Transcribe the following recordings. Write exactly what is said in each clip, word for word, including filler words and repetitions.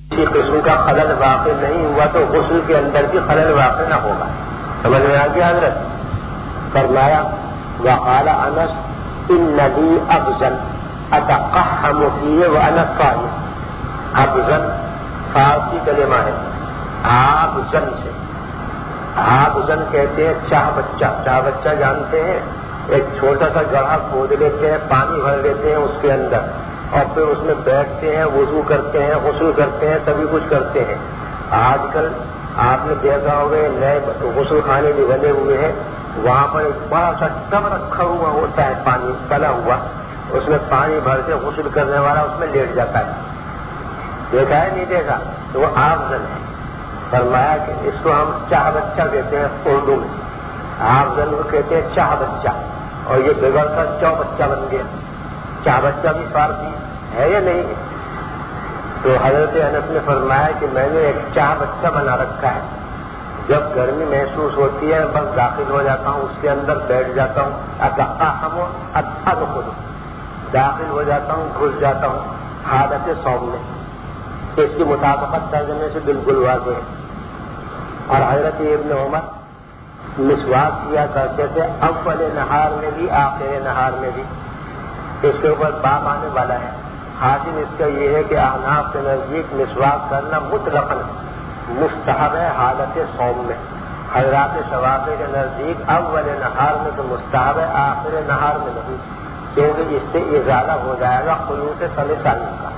کسی قسم کا خلل واقع نہیں ہوا تو غسل کے اندر بھی خلل واقع نہ ہوگا. سمجھ میں آ گیا حضرت؟ فرمایا وقال انس اننی ابزن اتقحم فیہ وانا صائم. ابزن فارسی کلمہ ہے، آبزن سے. آبزن کہتے ہیں چاہ بچہ. چاہ بچہ جانتے ہیں؟ ایک چھوٹا سا گڑھا کھود لیتے ہیں، پانی بھر لیتے ہیں اس کے اندر، اور پھر اس میں بیٹھتے ہیں، وضو کرتے ہیں، غسل کرتے ہیں، سبھی کچھ کرتے ہیں. آج کل آپ نے دیکھا ہوگا نئے غسل خانے بھی بنے ہوئے ہیں، وہاں پر ایک بڑا سا ٹب رکھا ہوا ہوتا ہے، پانی پلا ہوا، اس میں پانی بھر کے غسل کرنے والا اس میں لیٹ جاتا ہے. دیکھا ہے نہیں دیکھا؟ تو وہ آبزن ہے. فرمایا کہ اس کو ہم چاہ بچہ کہتے ہیں اردو میں. آبزن کو کہتے ہیں چاہ بچہ، اور یہ بگڑ کر چو بچہ بن گیا. چاہ بچہ بھی فارسی ہے یا نہیں؟ تو حضرت انس نے فرمایا کہ میں نے ایک چاہ بچہ بنا رکھا ہے، جب گرمی محسوس ہوتی ہے بس داخل ہو جاتا ہوں، اس کے اندر بیٹھ جاتا ہوں. اتقحم ادخل، داخل ہو جاتا ہوں، گھس جاتا ہوں حالت صوم میں. اس کی مطابقت ترجمے سے بالکل واضح ہے. اور حضرت ابن عمر مسواک کیا کرتے تھے اول نہار میں بھی آخر نہار میں بھی. اس کے اوپر باب آنے والا ہے. حاصل اس کا یہ ہے کہ احناف کے نزدیک مسواک کرنا مطلقاً مستحب ہے حالت صوم میں. حضرات شوافی کے نزدیک اول نہار میں تو مستحب ہے، آخر نہار میں نہیں، کیونکہ اس سے ازالہ ہو جائے گا خلوص فم ثانی کا.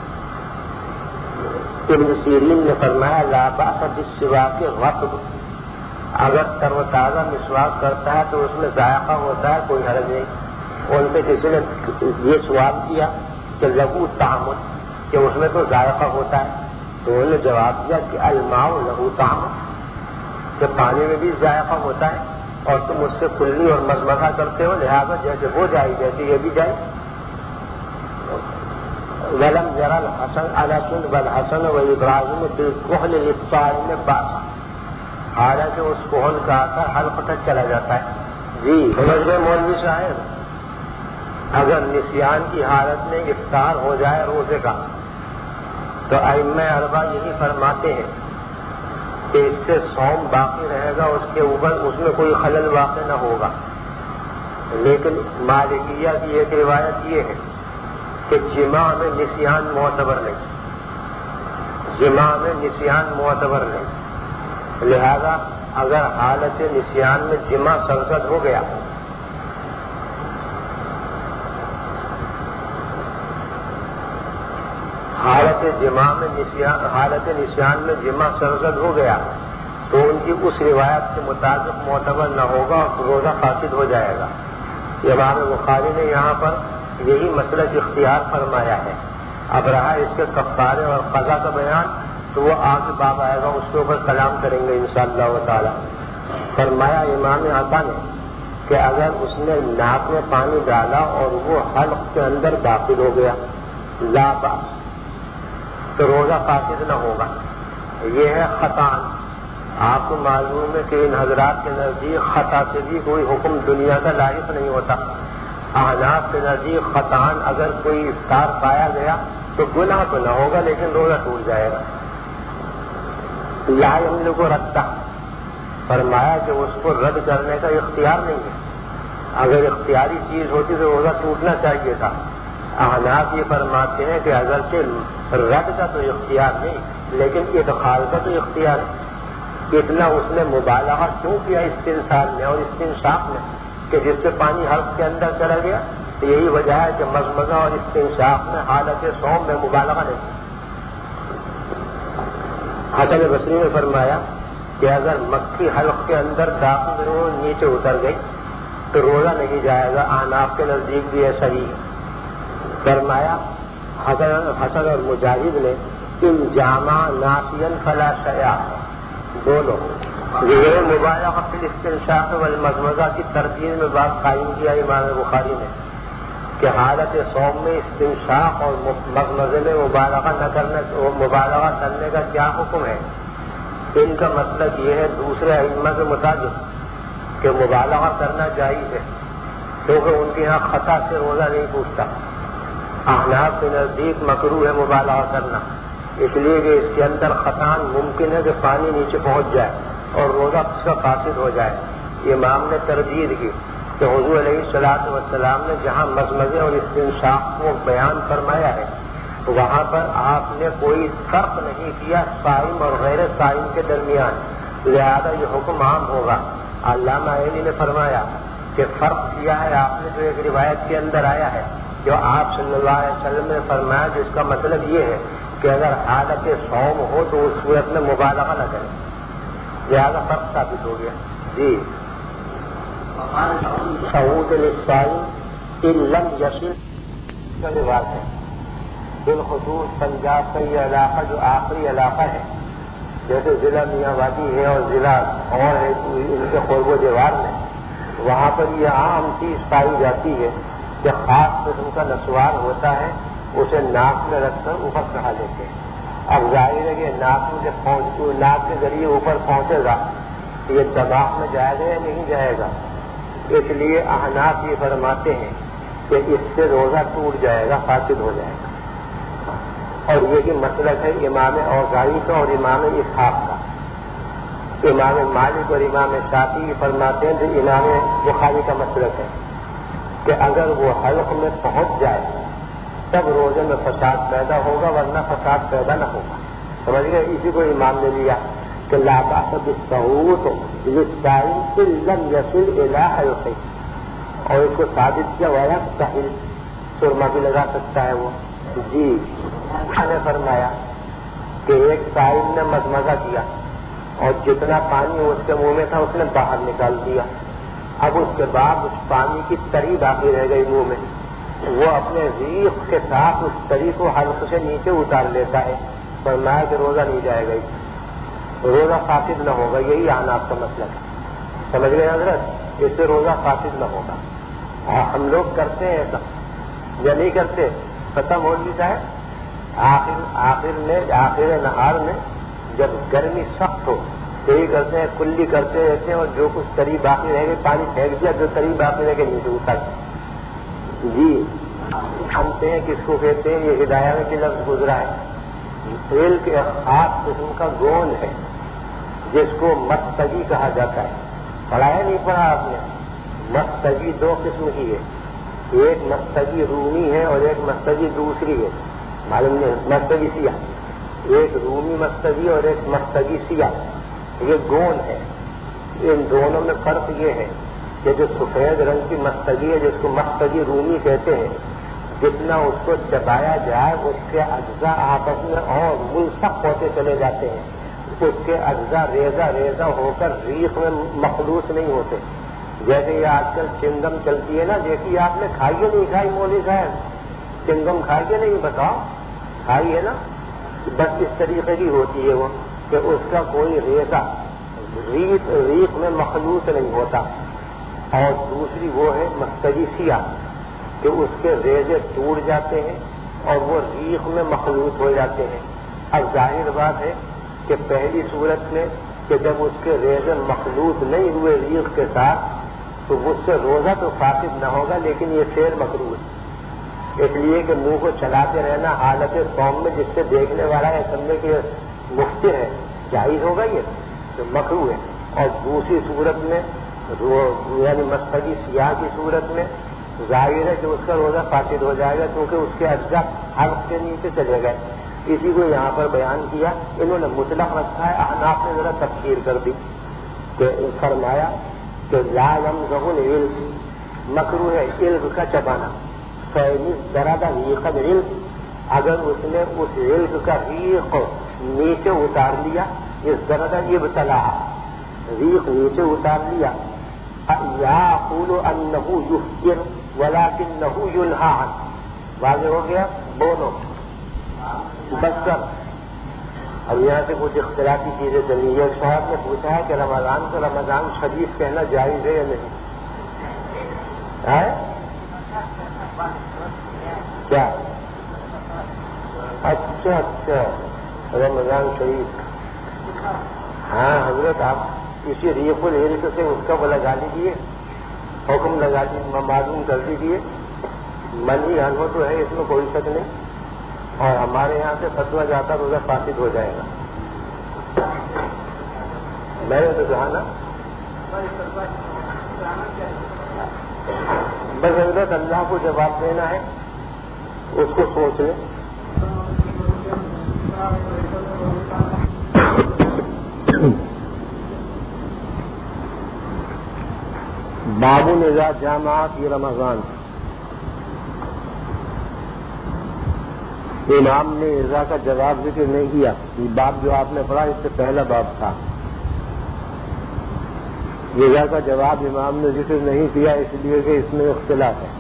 ابن سیرین نے فرمایا لا باس بالسواک غصب، اگر تر و تازہ مسواک کرتا ہے تو اس میں ذائقہ ہوتا ہے، کوئی حرج نہیں. ان سے کسی نے یہ سوال کیا کہ لہو طعم، کہ اس میں تو ذائقہ ہوتا ہے، تو انہوں نے جواب دیا کہ الماء لہو طعم، کہ پانی میں بھی ذائقہ ہوتا ہے، اور تم اس سے کلی اور مزمزہ کرتے ہو، لہٰذا جیسے وہ جائے جیسے یہ بھی جائے. ولم ير الحسن انس والحسن وابراہیم بالکحل للصائم باسا، حالانکہ اس کحل کا اثر حلق تک چلا جاتا ہے. جی سمجھ گئے مولوی صاحب؟ اگر نسیان کی حالت میں افطار ہو جائے روزے کا تو ائمہ اربعہ یہی فرماتے ہیں کہ اس سے صوم باقی رہے گا، اس کے اوپر اس میں کوئی خلل واقع نہ ہوگا. لیکن مالکیہ کی ایک روایت یہ ہے کہ جماع میں نسیان معتبر نہیں، جماع میں نسیان معتبر نہیں. لہذا اگر حالت نسیان میں جماع سرزد ہو گیا حالت جماع میں نسیان حالت نسیان میں جماع سرزد ہو گیا تو ان کی اس روایت کے مطابق معتبر نہ ہوگا اور روزہ فاسد ہو جائے گا. امام بخاری نے یہاں پر یہی مسلک اختیار فرمایا ہے. اب رہا اس کے کفارے اور قضا کا بیان تو وہ آگے باب آئے گا، اس کے اوپر کلام کریں گے انشاءاللہ تعالی. فرمایا امام عطا نے کہ اگر اس نے ناک میں پانی ڈالا اور وہ حلق کے اندر داخل ہو گیا لا باس، تو روزہ فاسد نہ ہوگا. یہ ہے خطا. آپ کو معلوم ہے کہ ان حضرات کے نزدیک خطا سے بھی کوئی حکم دنیا کا لاحق نہیں ہوتا. احناف کے نزدیک خطان اگر کوئی افطار پایا گیا تو گناہ تو نہ ہوگا لیکن روزہ ٹوٹ جائے گا. لا یملک کو رکھتا فرمایا کہ اس کو رد کرنے کا اختیار نہیں ہے. اگر اختیاری چیز ہوتی تو روزہ ٹوٹنا چاہیے تھا. احناف یہ فرماتے ہیں کہ اگرچہ رد کا تو اختیار نہیں لیکن ادخال کا تو اختیار ہے. اتنا اس نے مبالغہ کیوں کیا استنصال میں اور استنشاق میں کہ جس سے پانی حلق کے اندر چلا گیا؟ تو یہی وجہ ہے کہ مضمضہ اور استنشاق میں حالت صوم میں مبالغہ نہیں. حسن بصری نے فرمایا کہ اگر مکھی حلق کے اندر داخل ہو نیچے اتر گئی تو روزہ نہیں جائے گا. احناف کے نزدیک بھی ایسا ہی ہے. فرمایا حسن اور مجاہد نے ان جامع ناسین فلا شیء، دونوں یہ مبالغہ فی الاستنشاق والمضمضہ کی ترتیب میں بات قائم کیا امام بخاری نے کہ حالت صوم میں استنشاق اور مضمضے میں مبالغہ نہ کرنے مبالغہ کرنے کا کیا حکم ہے. ان کا مطلب یہ ہے دوسرے ائمہ کے مطابق کہ مبالغہ کرنا جائز ہے کیونکہ ان کے یہاں خطا سے روزہ نہیں پوچھتا. احناف کے نزدیک مکروہ ہے مبالغہ کرنا اس لیے کہ اس کے اندر خطان ممکن ہے کہ پانی نیچے پہنچ جائے اور روزہ اس کا فاسد ہو جائے۔ امام نے تردید کی کہ حضور علیہ الصلوۃ والسلام نے جہاں مزمزے اور استنشاق کو بیان فرمایا ہے وہاں پر آپ نے کوئی فرق نہیں کیا صائم اور غیر صائم کے درمیان، لہذا یہ حکم عام ہوگا۔ علامہ عینی نے فرمایا کہ فرق کیا ہے آپ نے جو ایک روایت کے اندر آیا ہے جو آپ صلی اللہ علیہ وسلم نے فرمایا، جس کا مطلب یہ ہے کہ اگر حالت صوم ہو تو اس صورت میں مبالغہ نہ کریں، لہذا فرق ثابت ہو گیا۔ جی سعود للصائم ان لم یصل کا رواج ہے، بالخصوص پنجاب کا یہ علاقہ جو آخری علاقہ ہے، جیسے ضلع میاں وادی ہے اور ضلع اور ہے ان کے قرب و دیوار میں، وہاں پر یہ عام چیز پائی جاتی ہے کہ خاص قسم کا نسوار ہوتا ہے، اسے ناک میں رکھ کر اوپر چڑھا لیتے ہیں۔ اب ظاہر ہے کہ ناک میں جب پہنچ ناک کے ذریعے اوپر پہنچے گا تو یہ دماغ میں جائے گا یا نہیں جائے گا؟ اس لیے احناف یہ فرماتے ہیں کہ اس سے روزہ ٹوٹ جائے گا، فاسد ہو جائے گا۔ اور یہ کہ مسلک ہے امام اوزاعی کا اور امام اسحاق کا۔ امام مالک اور امام شافعی فرماتے ہیں کہ امام بخاری کا مسلک ہے کہ اگر وہ حلق میں پہنچ جائے تب روزے میں فساد پیدا ہوگا، ورنہ فساد پیدا نہ ہوگا۔ سمجھ گئے؟ اسی کو امام نے لیا کہ لا بأس بالصعود للصائم ان لم يصل الى حلقه، اور اس کو ثابت کیا ويستحل، سرما بھی لگا سکتا ہے وہ۔ جی نے فرمایا کہ ایک صائم نے مزمزہ کیا اور جتنا پانی اس کے منہ میں تھا اس نے باہر نکال دیا، اب اس کے بعد اس پانی کی تری باقی رہ گئی منہ میں، وہ اپنے ریق کے ساتھ اس تری کو حلق سے نیچے اتار لیتا ہے، فرمایا کہ روزہ نہیں جائے گا، روزہ فاسد نہ ہوگا۔ یہی احناف کا مسئلہ ہے، سمجھ گئے حضرت؟ اس سے روزہ فاسد نہ ہوگا۔ ہم لوگ کرتے ہیں ایسا یا نہیں کرتے؟ ختم ہو جاتا ہے آخر آخر میں آخر نہار میں جب گرمی سخت ہو تو یہی کرتے ہیں، کلی کرتے رہتے ہیں اور جو کچھ تری باقی رہ گئے پانی پھینک دیا، جو تری باقی رہ گئے نیچے اتر۔ جی سمجھتے ہیں کس کو کہتے ہیں؟ یہ ہدایہ میں کہ لفظ گزرا ہے، تیل کے خاص قسم کا گوند ہے جس کو مستگی کہا جاتا ہے۔ پڑھا ہے نہیں پڑھا آپ نے؟ مستگی دو قسم کی ہے، ایک مستگی رومی ہے اور ایک مستگی دوسری ہے، معلوم نہیں؟ مستگی سیاہ، ایک رومی مستگی اور ایک مستگی سیاہ، یہ گوند ہے۔ ان دونوں میں فرق یہ ہے کہ جو سفید رنگ کی مستگی ہے جس کو مستگی رومی کہتے ہیں، جتنا اس کو چبایا جائے اس کے اجزاء آپس میں اور ملصق ہوتے چلے جاتے ہیں، اس کے اجزاء ریزہ ریزہ ہو کر ریق میں مخلوط نہیں ہوتے۔ جیسے یہ آج کل چنگم چلتی ہے نا، دیکھیے آپ نے کھائی ہے نہیں کھائی مولوی صاحب؟ چنگم کھائی ہے نہیں؟ بتاؤ، کھائی ہے نا؟ بس اس طریقے کی ہوتی ہے وہ کہ اس کا کوئی ریزہ ریت ریق میں مخلوط نہیں ہوتا۔ اور دوسری وہ ہے مستگی سیاہ کہ اس کے ریزے ٹوٹ جاتے ہیں اور وہ ریق میں مخلوط ہو جاتے ہیں۔ اب ظاہر بات ہے کہ پہلی صورت میں کہ جب اس کے ریزے مخلوط نہیں ہوئے ریق کے ساتھ تو اس سے روزہ تو فاسد نہ ہوگا، لیکن یہ فعل مکروہ ہے، اس لیے کہ منہ کو چلاتے رہنا حالت صوم میں جس سے دیکھنے والا ہے سمجھے کہ مفطر ہے، جائز ہوگا یہ تو مکروہ ہے۔ اور دوسری صورت میں یعنی مستگی سیاہ کی صورت میں ظاہر ہے کہ اس کا روزہ فاسد ہو جائے گا کیونکہ اس کے اجزاء حلق کے نیچے چلے گئے۔ اسی کو یہاں پر بیان کیا، انہوں نے مطلق رکھا ہے، احناف نے ذرا تفسیر کر دی کہ فرمایا کہ لا يمزح العلم، مکروہ ہے علم کا چبانا، فَإِنِ ازْدَرَدَ رِيقَ الْعِلْمِ، اگر اس نے اس علم کا ریق نیچے اتار لیا، ازدرد ابتلا، ریق نیچے اتار لیا، یَقُولُ أَنَّهُ يُفْطِرُ وَلَكِنَّهُ يُنْهَىٰ عَنْهُ، واضح ہو گیا بولو بس کر۔ اب یہاں سے کچھ اختلافی چیزیں چلی ہیں۔ صاحب نے پوچھا ہے کہ رمضان کو رمضان شریف کہنا جائز ہے یا نہیں؟ ہے کیا؟ اچھا اچھا رمضان شریف، ہاں حضرت آپ کسی ریق العلق سے اس کا وہ لگا لیجیے، حکم لگا دیجیے، معلوم کر دیجیے، منہی عنہ تو ہے، اس میں کوئی شک نہیں، اور ہمارے یہاں سے فتویٰ جاتا روزہ فاسد ہو جائے گا. میں نے تو کہا نا بس حضرت اللہ کو جواب دینا ہے، اس کو سوچ لیں. باب اذا جامع فی رمضان. امام نے اذا کا جواب ذکر نہیں کیا. یہ باب جو آپ نے پڑھا اس سے پہلا باب تھا. اذا کا جواب امام نے ذکر نہیں کیا اس لیے کہ اس میں اختلاف ہے،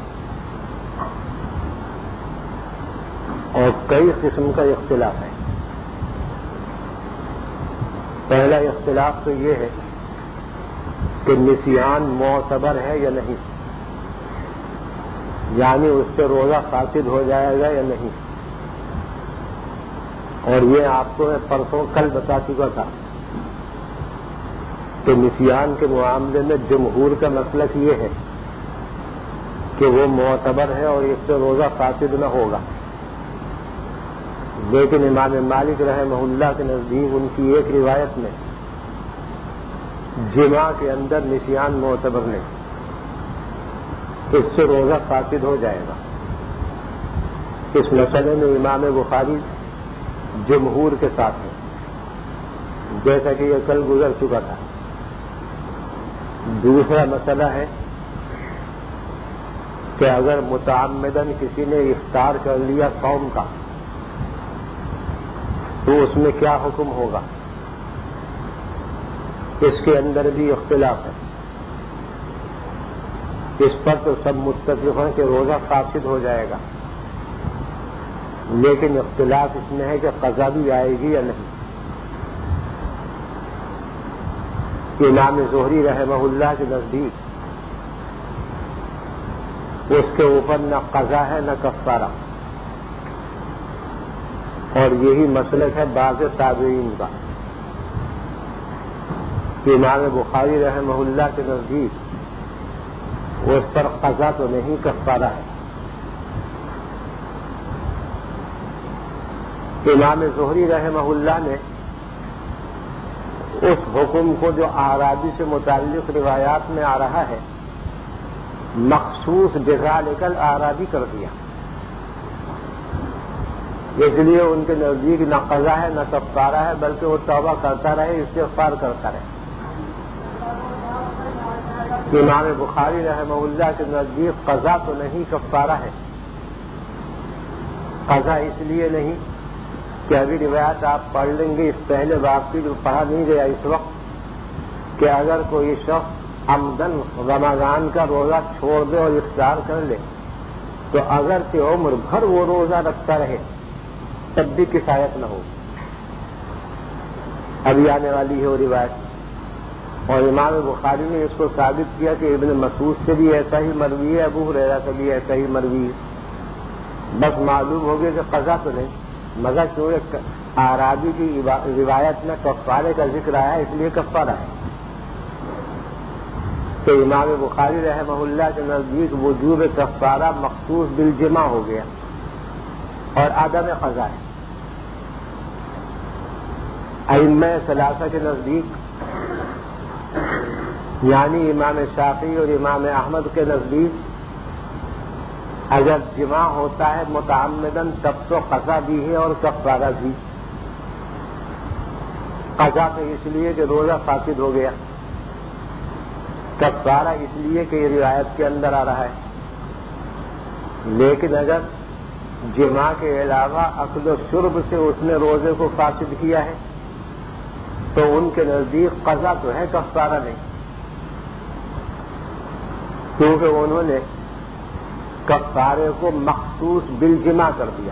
اور کئی قسم کا اختلاف ہے. پہلا اختلاف تو یہ ہے کہ نسیان معتبر ہے یا نہیں، یعنی اس سے روزہ فاسد ہو جائے گا یا نہیں. اور یہ آپ کو میں پرسوں کل بتا چکا تھا کہ نسیان کے معاملے میں جمہور کا مسلک یہ ہے کہ وہ معتبر ہے اور اس سے روزہ فاسد نہ ہوگا. لیکن امام مالک رحمہ اللہ کے نزدیک ان کی ایک روایت میں جمع کے اندر نسیان معتبر نہیں، اس سے روزہ فاسد ہو جائے گا. اس مسئلے میں امام بخاری جمہور کے ساتھ ہے، جیسا کہ یہ کل گزر چکا تھا. دوسرا مسئلہ ہے کہ اگر متعمدن کسی نے افطار کر لیا صوم کا تو اس میں کیا حکم ہوگا. اس کے اندر بھی اختلاف ہے. اس پر تو سب متفق ہیں کہ روزہ فاسد ہو جائے گا، لیکن اختلاف اس میں ہے کہ قضا بھی آئے گی یا نہیں. امام زہری رحمہ اللہ کے نزدیک اس کے اوپر نہ قضا ہے نہ کفارہ، اور یہی مسلک ہے بعض تابعین کا. امام بخاری رحمہ اللہ کے نزدیک اس پر قضا تو نہیں کفارہ ہے. امام زہری رحمہ اللہ نے اس حکم کو جو اعرابی سے متعلق روایات میں آ رہا ہے مخصوص بذالک الاعرابی کر دیا. اس لیے ان کے نزدیک نہ قضا ہے نہ کفارہ ہے، بلکہ وہ توبہ کرتا رہے، استغفار کرتا رہے. امام بخاری رحمہ اللہ کے نزدیک قضا تو نہیں کفارہ ہے. قضا اس لیے نہیں کہ ابھی روایت آپ پڑھ لیں گے اس پہلے باب کی جو پڑھا نہیں گیا اس وقت، کہ اگر کوئی شخص عمدن رمضان کا روزہ چھوڑ دے اور افطار کر لے تو اگر کہ عمر بھر وہ روزہ رکھتا رہے تب بھی کفایت نہ ہو. ابھی آنے والی ہے وہ روایت. اور امام بخاری نے اس کو ثابت کیا کہ ابن مسعود سے بھی ایسا ہی مروی ہے، ابو ہریرہ سے بھی ایسا ہی مروی ہے. بس معلوم ہو گیا کہ قضا تو نہیں، مگر چونکہ اعرابی کی روایت میں کفارے کا ذکر آیا اس لیے کفارہ ہے. تو امام بخاری رحمہ اللہ کے نزدیک وجوب کفارہ مخصوص بالجمع ہو گیا اور عدم قضا ہے. ائمہ ثلاثہ کے نزدیک یعنی امام شافعی اور امام احمد کے نزدیک اگر جمع ہوتا ہے متعمدن تب تو قضا بھی ہے اور کفارہ بھی. قضا تو اس لیے کہ روزہ فاسد ہو گیا، کفارہ اس لیے کہ یہ روایت کے اندر آ رہا ہے. لیکن اگر جمع کے علاوہ اکل و شرب سے اس نے روزے کو فاسد کیا ہے تو ان کے نزدیک قضا تو ہے، کفارہ نہیں، کیونکہ انہوں نے کفارے کو مخصوص بالجمع کر دیا.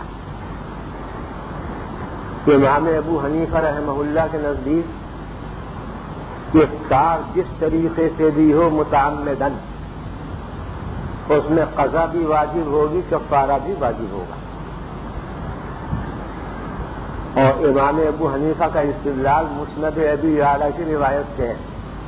امام ابو حنیفہ رحمہ اللہ کے نزدیک افطار جس طریقے سے بھی ہو متعمدن اس میں قضا بھی واجب ہوگی، کفارہ بھی واجب ہوگا. اور امام ابو حنیفہ کا استدلال مسند ابی اعلیٰ کی روایت سے ہے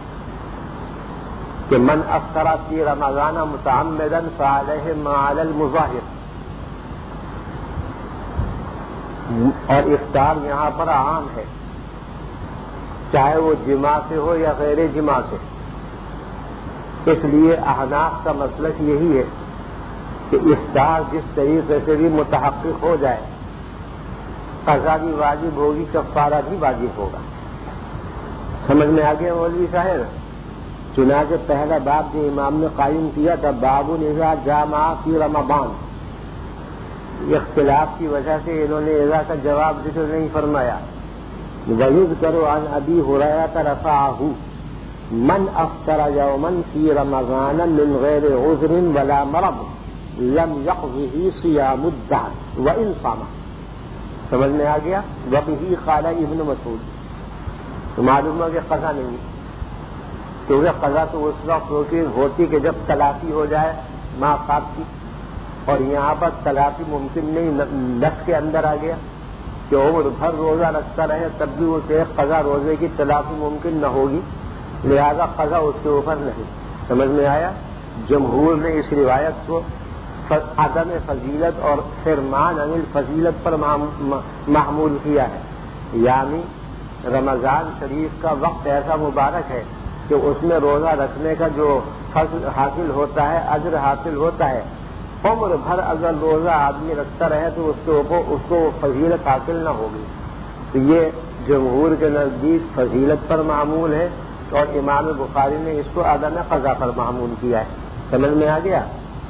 کہ من افطر فی رمضان متعمدا فعلیہ ما علی المظاہر. اور افطار یہاں پر عام ہے، چاہے وہ جماع سے ہو یا غیر جماع سے۔ اس لیے احناف کا مسلک یہی ہے کہ افطار جس طریقے سے بھی متحقق ہو جائے، قضا بھی واجب ہوگی، کفارہ بھی واجب ہوگا۔ سمجھ میں آگے مولوی صاحب؟ چنانچہ پہلا باب جو امام نے قائم کیا تھا، باب اذا جامع فی رمضان، اختلاف کی وجہ سے انہوں نے اذا کا جواب ذکر نہیں فرمایا۔ وَيُذْكَرُ عَنْ أَبِي هُرَيْرَةَ رَفَعَهُ مَنْ أَفْطَرَ يَوْمًا فِي رَمَضَانَ مِنْ غَيْرِ عُذْرٍ وَلَا مَرَضٍ لَمْ يَقْضِهِ صِيَامُ الدَّهْرِ وَإِنْ صَامَ۔ سمجھ میں آ گیا؟ وَبِهِ قَالَ ابن مسعود۔ تو معلوم ہے کہ قضا نہیں، کیونکہ قضا تو اس وقت ہوتی کہ جب تلافی ہو جائے ماں باپ کی، اور یہاں پر تلافی ممکن نہیں، نس کے اندر آ گیا کہ عمر بھر روزہ رکھتا رہے تب بھی اسے قضا روزے کی تلافی ممکن نہ ہوگی، لہذا قضا اس کے اوپر نہیں۔ سمجھ میں آیا؟ جمہور نے اس روایت کو عدم فضیلت اور فرمان عن الفضیلت پر محمول کیا ہے، یعنی رمضان شریف کا وقت ایسا مبارک ہے کہ اس میں روزہ رکھنے کا جو فضل حاصل ہوتا ہے، اجر حاصل ہوتا ہے، عمر بھر اگر روزہ آدمی رکھتا رہے تو اس کے اوپر اس کو فضیلت حاصل نہ ہوگی۔ تو یہ جمہور کے نزدیک فضیلت پر معمول ہے، اور امام بخاری نے اس کو عدم قضا پر معمول کیا ہے۔ سمجھ میں آ گیا؟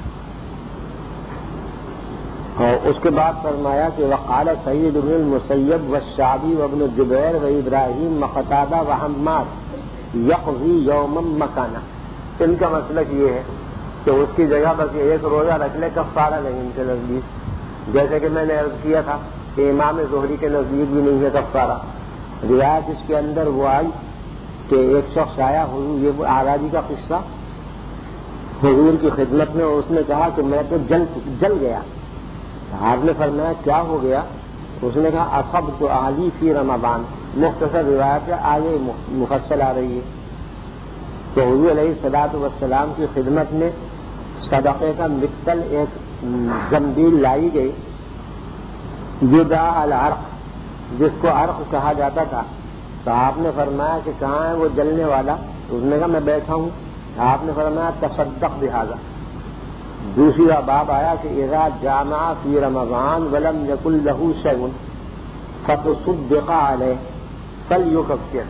اور اس کے بعد فرمایا کہ وقال سعید بن المسیب والشعبی وابن جبیر وابراہیم وقتادہ وحماد یقضی یوما مکانہ۔ ان کا مسلک یہ ہے کہ اس کی جگہ بس ایک روزہ رکھ لے، کفارہ نہیں ان کے نزدیک، جیسے کہ میں نے عرض کیا تھا کہ امام زہری کے نزدیک بھی نہیں ہے کفارہ۔ روایت اس کے اندر وہ آئی کہ ایک شخص آیا، حضور، یہ اعرابی کا قصہ، حضور کی خدمت میں، اس نے کہا کہ میں تو جل جل گیا۔ آپ نے فرمایا کیا ہو گیا؟ اس نے کہا اصبت اہلی فی رمضان۔ مختصر روایت ہے، آگے مفصل آ رہی ہے۔ تو حضور علیہ الصلوۃ والسلام کی خدمت میں صدقے کا مقتل ایک زنبیل لائی گئی، یدعی العرق، جس کو عرق کہا جاتا تھا۔ تو آپ نے فرمایا کہ کہاں ہے وہ جلنے والا؟ اس نے کہا میں بیٹھا ہوں۔ آپ نے فرمایا تصدق بہذا۔ دوسری باب آیا کہ اذا جامع فی رمضان ولم یکن له شیء فتصدق علیہ فلیکفر۔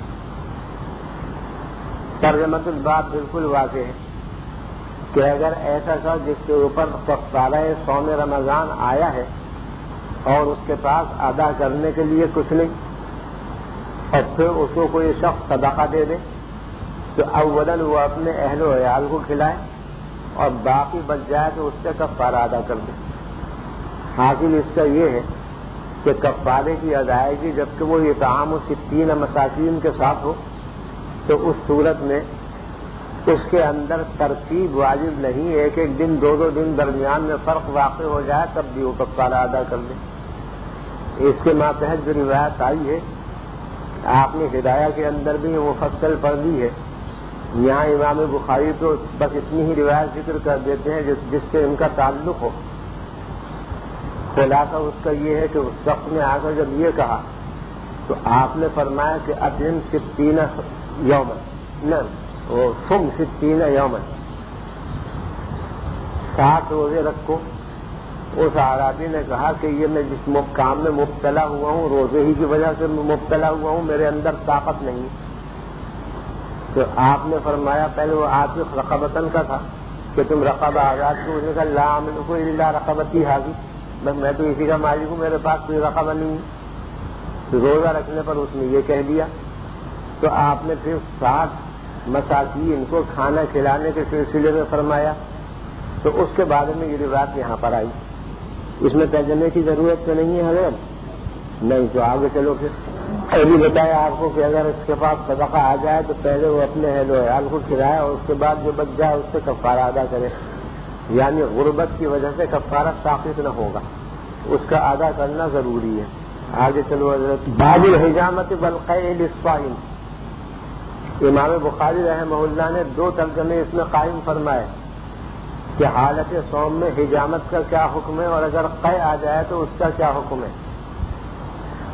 ترجمۃ الباب بالکل واضح ہے کہ اگر ایسا شخص جس کے اوپر کفارہ صوم رمضان آیا ہے اور اس کے پاس ادا کرنے کے لیے کچھ نہیں، اور پھر اس کو کوئی شخص صدقہ دے دے، تو اولاً وہ اپنے اہل و عیال کو کھلائے، اور باقی بچ جائے تو اس سے کفارہ ادا کر دے۔ حاصل اس کا یہ ہے کہ کفارے کی ادائیگی جبکہ وہ اطعام ستین مساکین کے ساتھ ہو تو اس صورت میں اس کے اندر ترتیب واجب نہیں، ایک ایک دن دو دو دن درمیان میں فرق واقع ہو جائے تب بھی وہ کفارہ ادا کر دے۔ اس کے ماتحت جو روایت آئی ہے آپ نے ہدایہ کے اندر بھی مفصل پڑھ دی ہے، یہاں امام بخاری تو بس اتنی ہی روایت ذکر کر دیتے ہیں جس جس سے ان کا تعلق ہو۔ خلاصہ اس کا یہ ہے کہ اس وقت نے آ کر جب یہ کہا تو آپ نے فرمایا کہ اطعم ستین یومن، نہ وہ صم ستین یومن، ساٹھ روزے رکھو۔ اس اعرابی نے کہا کہ یہ میں جس کام میں مبتلا ہوا ہوں روزے ہی کی وجہ سے مبتلا ہوا ہوں، میرے اندر طاقت نہیں۔ تو آپ نے فرمایا پہلے وہ عاتق رقبتن کا تھا کہ تم رقبہ آزاد کو، اس نے کہا لا املک الا رقبتی حاضی، بس میں تو اسی کا مالک ہوں، میرے پاس کوئی رقبہ نہیں ہے۔ تو روزہ رکھنے پر اس نے یہ کہہ دیا، تو آپ نے پھر ساٹھ مساکین کو کھانا کھلانے کے سلسلے میں فرمایا، تو اس کے بارے میں یہ روایت یہاں پر آئی۔ اس میں ترجمے کی ضرورت تو نہیں ہے حضرت؟ نہیں، تو آگے چلو پھر ابھی بتایا آپ کو کہ اگر اس کے پاس صدقہ آ جائے تو پہلے وہ اپنے اہل و عیال کو کھلائے اور اس کے بعد جو بچ جائے اس سے کفارہ ادا کرے، یعنی غربت کی وجہ سے کفارہ ساقط نہ ہوگا، اس کا ادا کرنا ضروری ہے۔ آگے چلو حضرت۔ باب الحجامت بالقیء للصائم۔ امام بخاری رحمہ اللہ نے دو ترجمے اس میں قائم فرمائے کہ حالت صوم میں حجامت کا کیا حکم ہے، اور اگر قے آ جائے تو اس کا کیا حکم ہے۔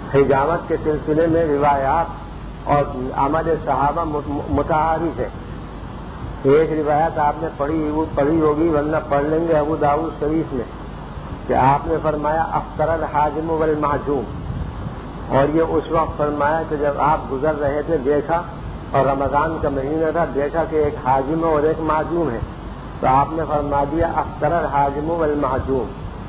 حجامت کے سلسلے میں روایات اور عمل صحابہ متعارف ہے. ایک روایت آپ نے پڑھی پڑھی ہوگی ورنہ پڑھ لیں گے ابو داؤد شریف میں کہ آپ نے فرمایا افطر الحاجم والمعجوم، اور یہ اس وقت فرمایا کہ جب آپ گزر رہے تھے دیکھا اور رمضان کا مہینہ تھا، دیکھا کہ ایک حاجم اور ایک معجوم ہے، تو آپ نے فرما دیا افطر الحاجم والمعجوم.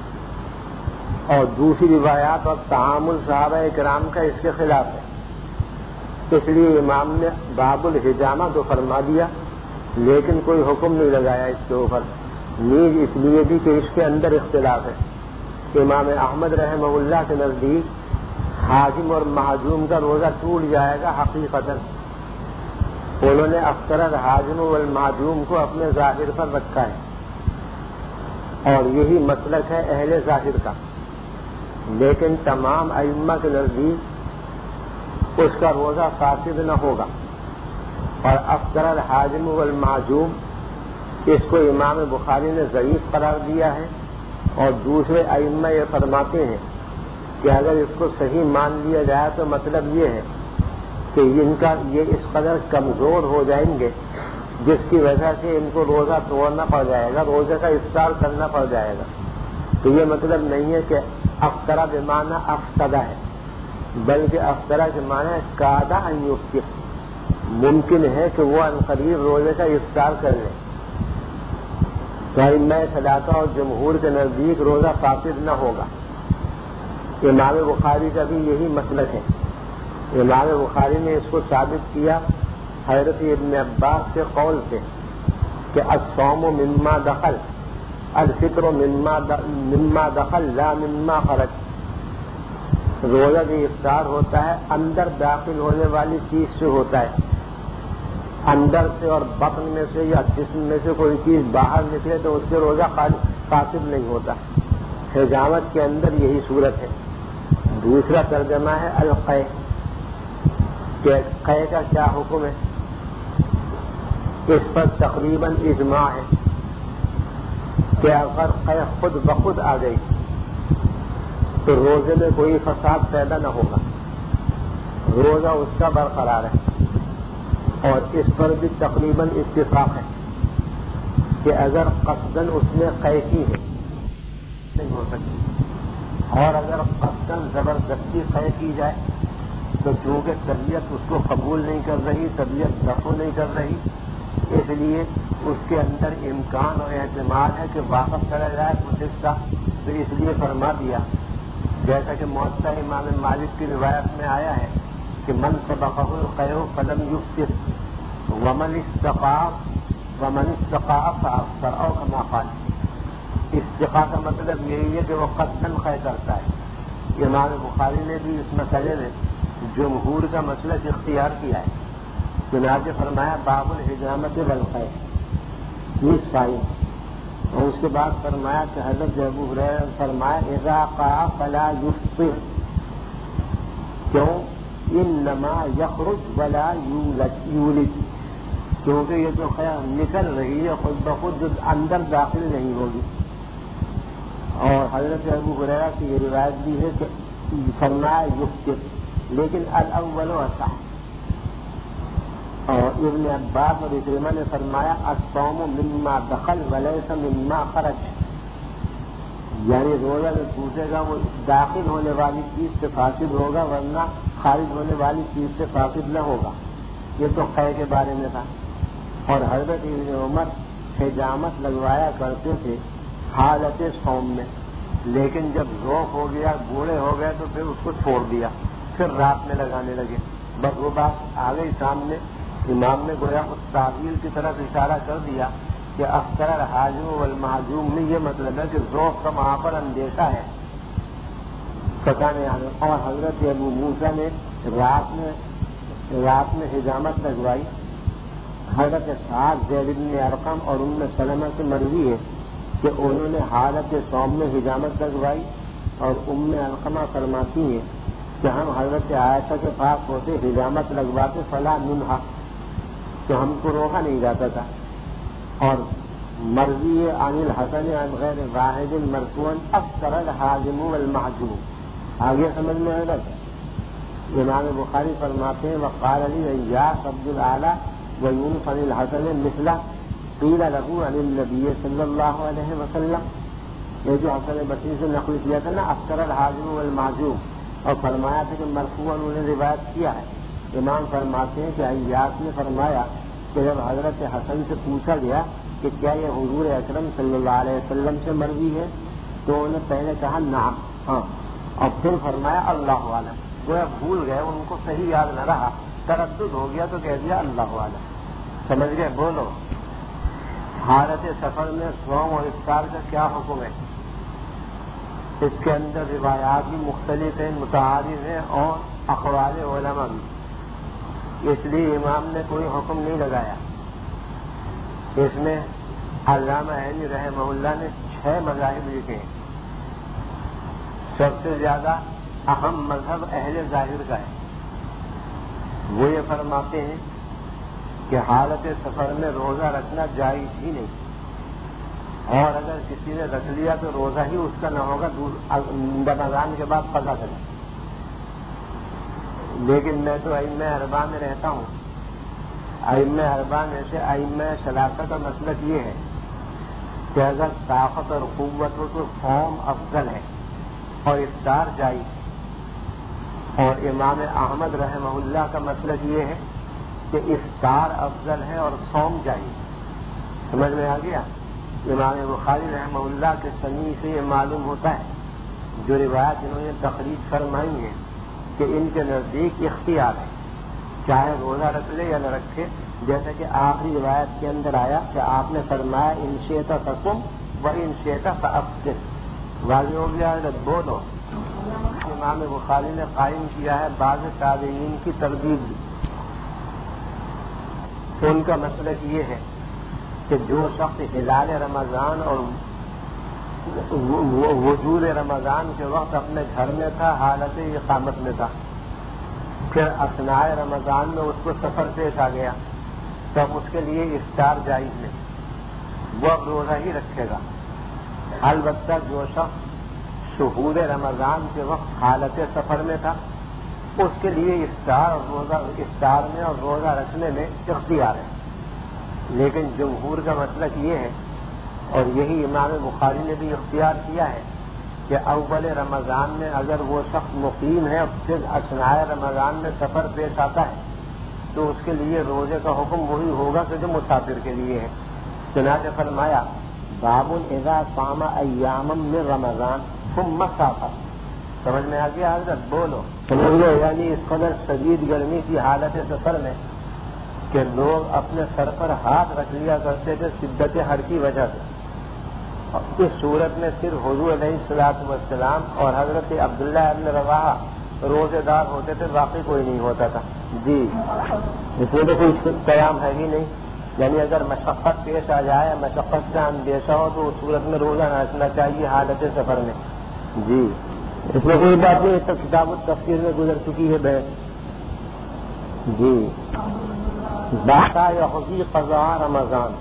اور دوسری روایات اور تعامل صحابہ کرام کا اس کے خلاف ہے، اس لیے امام نے باب الحجامہ تو فرما دیا لیکن کوئی حکم نہیں لگایا اس کے اوپر. نیز اس لیے بھی کہ اس کے اندر اختلاف ہے. امام احمد رحمہ اللہ کے نزدیک حاجم اور معجوم کا روزہ ٹوٹ جائے گا حقیقتاً. انہوں نے افطر الحاجم والمعجوم کو اپنے ظاہر پر رکھا ہے اور یہی مسلک ہے اہل ظاہر کا، لیکن تمام ائمہ کے نزدیک اس کا روزہ فاسد نہ ہوگا. اور افطر الحاجم والمعجوم اس کو امام بخاری نے ضعیف قرار دیا ہے، اور دوسرے ائمہ یہ فرماتے ہیں کہ اگر اس کو صحیح مان لیا جائے تو مطلب یہ ہے کہ ان کا یہ اس قدر کمزور ہو جائیں گے جس کی وجہ سے ان کو روزہ توڑنا پڑ جائے گا، روزے کا افطار کرنا پڑ جائے گا. تو یہ مطلب نہیں ہے کہ افطرہ بمعنی افسدہ ہے، بلکہ افطرہ کے معنی کادہ ان یفطر، ممکن ہے کہ وہ عنقریب روزے کا افطار کر لیں. تو میں صداقہ اور جمہور کے نزدیک روزہ فاسد نہ ہوگا. امام بخاری کا بھی یہی مسلک ہے. امام بخاری نے اس کو ثابت کیا حضرت ابن عباس کے قول سے کہ الصوم مما دخل، الفطر مما مما دخل لا مما خرج. روزہ جو افطار ہوتا ہے اندر داخل ہونے والی چیز سے ہوتا ہے، اندر سے اور بطن میں سے یا جسم میں سے کوئی چیز باہر نکلے تو اس سے روزہ فاسد نہیں ہوتا. حجامت کے اندر یہی صورت ہے. دوسرا ترجمہ ہے القے، کہ قے کا کیا حکم ہے. اس پر تقریباً اجماع ہے کہ اگر قے خود بخود آ گئی تو روزے میں کوئی فساد پیدا نہ ہوگا، روزہ اس کا برقرار ہے. اور اس پر بھی تقریباً اتفاق ہے کہ اگر قصداً اس نے قے کی ہے نہیں ہو سکتی، اور اگر قصداً زبردستی قے کی جائے تو چونکہ طبیعت اس کو قبول نہیں کر رہی، طبیعت دفع نہیں کر رہی، اس لیے اس کے اندر امکان اور اعتماد ہے کہ واپس کرا جائے کچھ حصہ. تو اس لیے فرما دیا جیسا کہ موطا امام مالک کی روایت میں آیا ہے کہ من سبقہ القیء فلم یفطر ومن استقاء ومن استقاء فافطر او کما قال. استقاء کا مطلب یہی ہے کہ وہ قصداً قے کرتا ہے. امام بخاری نے بھی اس مسئلے میں جمہور کا مسلک اختیار کیا ہے. چنانچہ فرمایا باب الحجامت والقے نصفین، اور اس کے بعد فرمایا کہ حضرت ابو ہریرہ فرمایا اذا قاء فلا یفطر، کیوں؟ انما یخرج ولا یولج، کیونکہ یہ تو خیر نکل رہی ہے خود بخود جو اندر داخل نہیں ہوگی. اور حضرت ابو ہریرہ کی یہ روایت بھی ہے کہ فرمایا یفطر، لیکن الاول اصح. اور ابن عباس اور اکرمہ نے فرمایا الصوم مما دخل ولیس مما خرج، یعنی روزہ جو پوچھے گا وہ داخل ہونے والی چیز سے فاسد ہوگا ورنہ خارج ہونے والی چیز سے فاسد نہ ہوگا. یہ تو قے کے بارے میں تھا. اور حضرت ابن عمر حجامت لگوایا کرتے تھے حالت صوم میں، لیکن جب ذوق ہو گیا بوڑھے ہو گئے تو پھر اس کو چھوڑ دیا، پھر رات میں لگانے لگے. بس وہ بات آ گئی سامنے، امام نے گویا اس تعویل کی طرف اشارہ کر دیا کہ افطر الحاجم والمعجوم میں یہ مطلب ہے کہ ذوق کا وہاں پر اندیشہ ہے پتہ نہیں. اور حضرت ابو موسیٰ نے رات میں رات میں حجامت لگوائی. حضرت سعد زید بن ارقم اور ام سلمہ سے مروی ہے کہ انہوں نے حالت صوم میں حجامت لگوائی، اور ام علقمہ فرماتی ہیں کہ ہم حضرت عائشہ کے پاس ہوتے حجامت لگواتے فلا ننہا، کہ ہم کو روکا نہیں جاتا تھا. اور مروی عن الحسن عن غیر واحد مرفوعا افطر الحاجم والمعجوم. آگے سمجھ میں آئے گا امام بخاری فرماتے ہیں وقال علی ایاس عبد الاعلی ویونس عن الحسن مثلہ قیل له عن النبی صلی اللہ علیہ وسلم. یہ جو حسن بصری سے نقل کیا تھا نا افطر الحاجم والمعجوم، اور فرمایا تھا کہ مرفوعاً انہوں نے روایت کیا ہے. امام فرماتے ہیں کہ ایاس نے فرمایا کہ جب حضرت حسن سے پوچھا گیا کہ کیا یہ حضور اکرم صلی اللہ علیہ وسلم سے مروی ہے، تو انہوں نے پہلے کہا نعم، ہاں، اور پھر فرمایا اللہ عالم. وہ بھول گئے، ان کو صحیح یاد نہ رہا، تردد ہو گیا تو کہہ دیا اللہ عالم. سمجھ گئے؟ بولو. حالت سفر میں صوم اور افطار کا کیا حکم ہے؟ اس کے اندر روایات بھی مختلف ہیں، متعارف ہیں، اور اقوال علماء بھی. اس لیے امام نے کوئی حکم نہیں لگایا. اس میں علامہ عینی رحمہ اللہ نے چھ مذاہب لکھے ہیں. سب سے زیادہ اہم مذہب اہل ظاہر کا ہے. وہ یہ فرماتے ہیں کہ حالت سفر میں روزہ رکھنا جائز ہی نہیں، اور اگر کسی نے رکھ لیا تو روزہ ہی اس کا نہ ہوگا، رمضان کے بعد قضا کرے. لیکن میں تو ائمہ اربعہ میں رہتا ہوں. ائمہ اربعہ میں سے ائمہ ثلاثہ کا مسلک یہ ہے کہ اگر طاقت اور قوت ہو تو صوم افضل ہے اور افطار جائز. اور امام احمد رحمہ اللہ کا مسلک یہ ہے کہ افطار افضل ہے اور صوم جائز. سمجھ میں آ گیا؟ امام بخاری رحمہ اللہ کے سمیع سے یہ معلوم ہوتا ہے، جو روایت انہوں نے تخریج فرمائی ہے، کہ ان کے نزدیک اختیار ہے، چاہے روزہ رکھ لے یا نہ رکھے. جیسا کہ آخری روایت کے اندر آیا کہ آپ نے فرمایا ان شئت فصم و ان شئت فافطر. واضح ہو گیا ہے؟ بولو. امام بخاری نے قائم کیا ہے بعض تابعین کی تردید. ان کا مسلک یہ ہے کہ جو شخص ہلال رمضان اور وجود رمضان کے وقت اپنے گھر میں تھا، حالت اقامت میں تھا، پھر اثناء رمضان میں اس کو سفر پیش آ گیا، تب اس کے لیے افطار جائز نہیں، وہ اب روزہ ہی رکھے گا. البتہ جو شخص شہور رمضان کے وقت حالت سفر میں تھا، اس کے لیے افطار اور روزہ افطار میں اور روزہ رکھنے میں اختیار ہے. لیکن جمہور کا مسلک یہ ہے، اور یہی امام بخاری نے بھی اختیار کیا ہے، کہ اول رمضان میں اگر وہ شخص مقیم ہے اور پھر اثناء رمضان میں سفر پیش آتا ہے تو اس کے لیے روزے کا حکم وہی ہوگا کہ جو مسافر کے لیے ہے. چنانچہ فرمایا باب اذا صام ایاما من رمضان ثم سافر. سمجھ میں آ گیا حضرت؟ بولو. سمجھ لو. یعنی اس قدر شدید گرمی کی حالت سفر میں کہ لوگ اپنے سر پر ہاتھ رکھ لیا کرتے تھے شدت حر کی وجہ سے. اس صورت میں صرف حضور علیہ الصلوۃ والسلام اور حضرت عبداللہ ابن رواحہ روزے دار ہوتے تھے، باقی کوئی نہیں ہوتا تھا. جی، اس میں تو کوئی قیام ہے ہی نہیں. یعنی اگر مشقت پیش آ جائے، مشقت کا اندیشہ ہو، تو اس صورت میں روزہ نہ رکھنا چاہیے حالت سفر میں. جی، اس میں کوئی بات نہیں. تو کتاب التفسیر میں گزر چکی ہے بحث. جی، باقا یقضی قضا رمضان.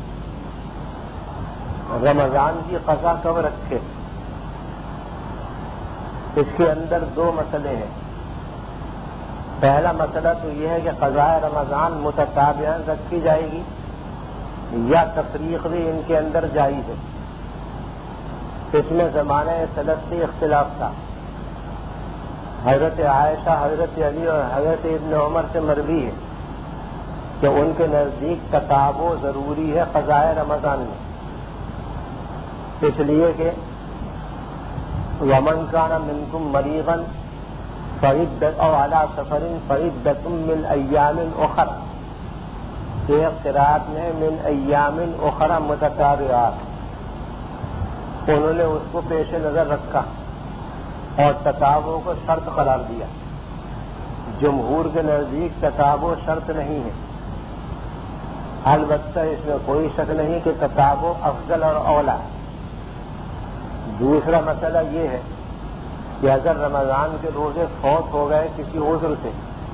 رمضان کی قضا کب رکھے؟ اس کے اندر دو مسئلے ہیں. پہلا مسئلہ تو یہ ہے کہ قضاء رمضان متتابعاً رکھی جائے گی یا تفریق بھی ان کے اندر جائز ہے. اس میں زمانہ سلف سے اختلاف تھا. حضرت عائشہ، حضرت علی اور حضرت ابن عمر سے مروی ہے کہ ان کے نزدیک تتابع ضروری ہے قضاء رمضان میں، اس لیے کہ ومن کان منکم مریضا فعدۃ او علی سفر فعدۃ من ایام اخر. ایک قرأت میں من ایام اخر متتابعات، انہوں نے اس کو پیش نظر رکھا اور تتابع کو شرط قرار دیا. جمہور کے نزدیک تتابع شرط نہیں ہے، البتہ اس میں کوئی شک نہیں کہ تتابع افضل اور اولا. دوسرا مسئلہ یہ ہے کہ اگر رمضان کے روزے فوت ہو گئے کسی عذر سے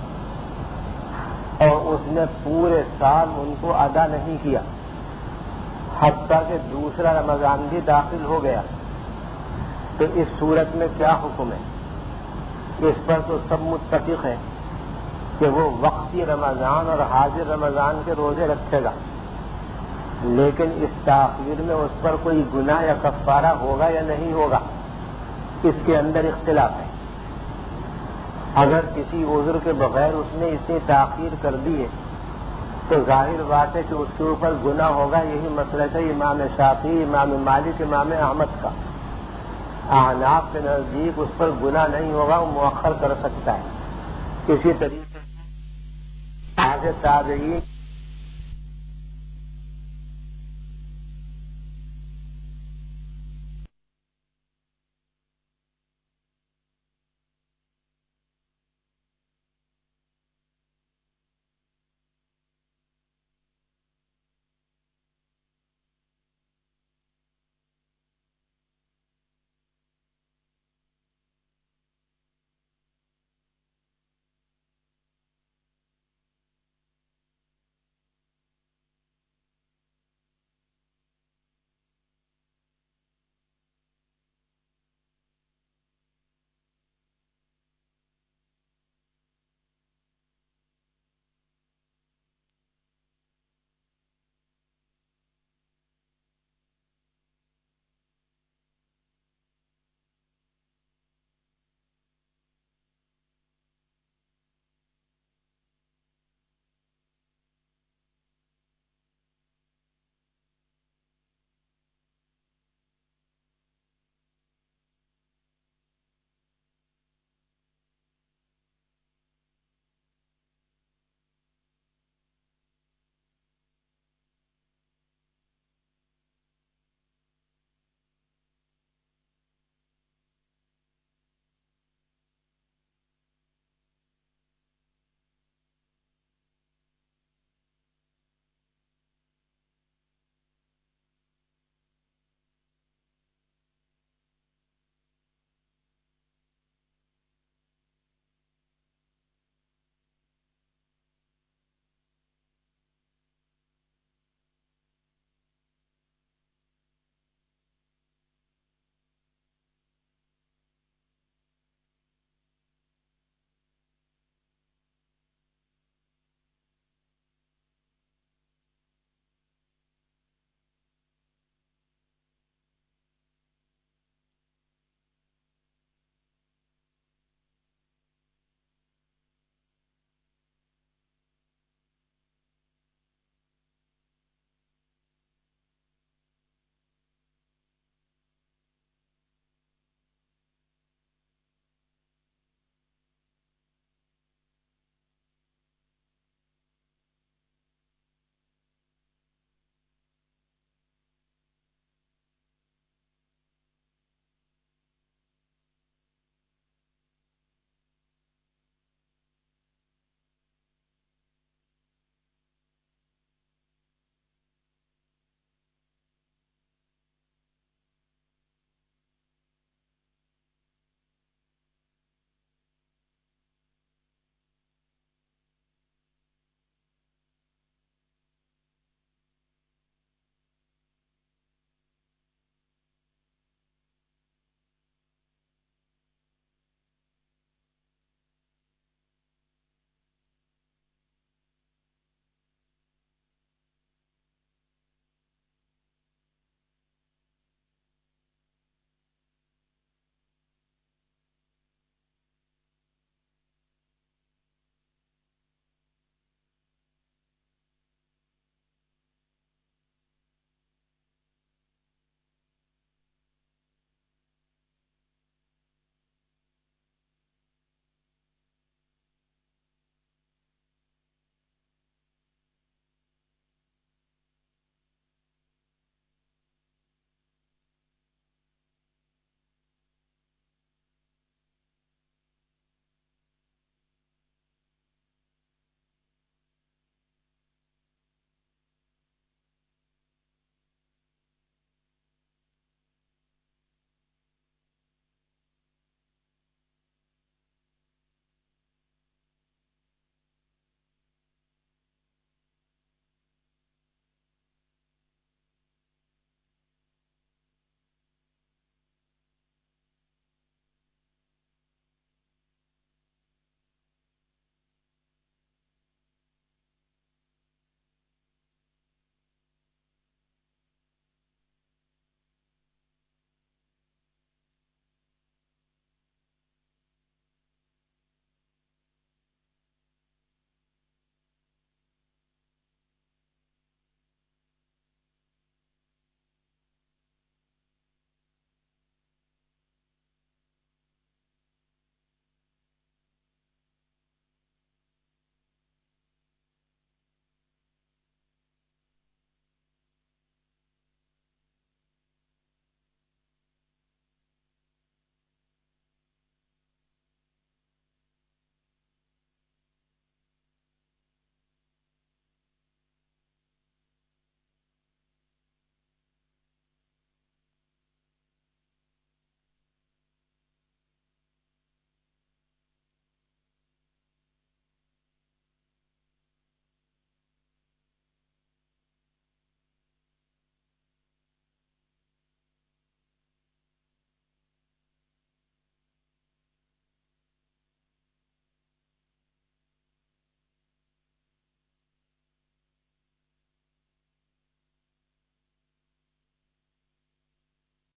اور اس نے پورے سال ان کو ادا نہیں کیا، حتیٰ کہ دوسرا رمضان بھی داخل ہو گیا، تو اس صورت میں کیا حکم ہے؟ اس پر تو سب متفق ہیں کہ وہ وقتی رمضان اور حاضر رمضان کے روزے رکھے گا، لیکن اس تاخیر میں اس پر کوئی گناہ یا کفارہ ہوگا یا نہیں ہوگا، اس کے اندر اختلاف ہے۔ اگر کسی عذر کے بغیر اس نے اتنی تاخیر کر دی ہے تو ظاہر بات ہے کہ اس کے اوپر گناہ ہوگا۔ یہی مسلک ہے امام شافعی، امام مالک، امام احمد کا۔ احناف کے نزدیک اس پر گناہ نہیں ہوگا، وہ مؤخر کر سکتا ہے۔ اسی طریقے سے تابعین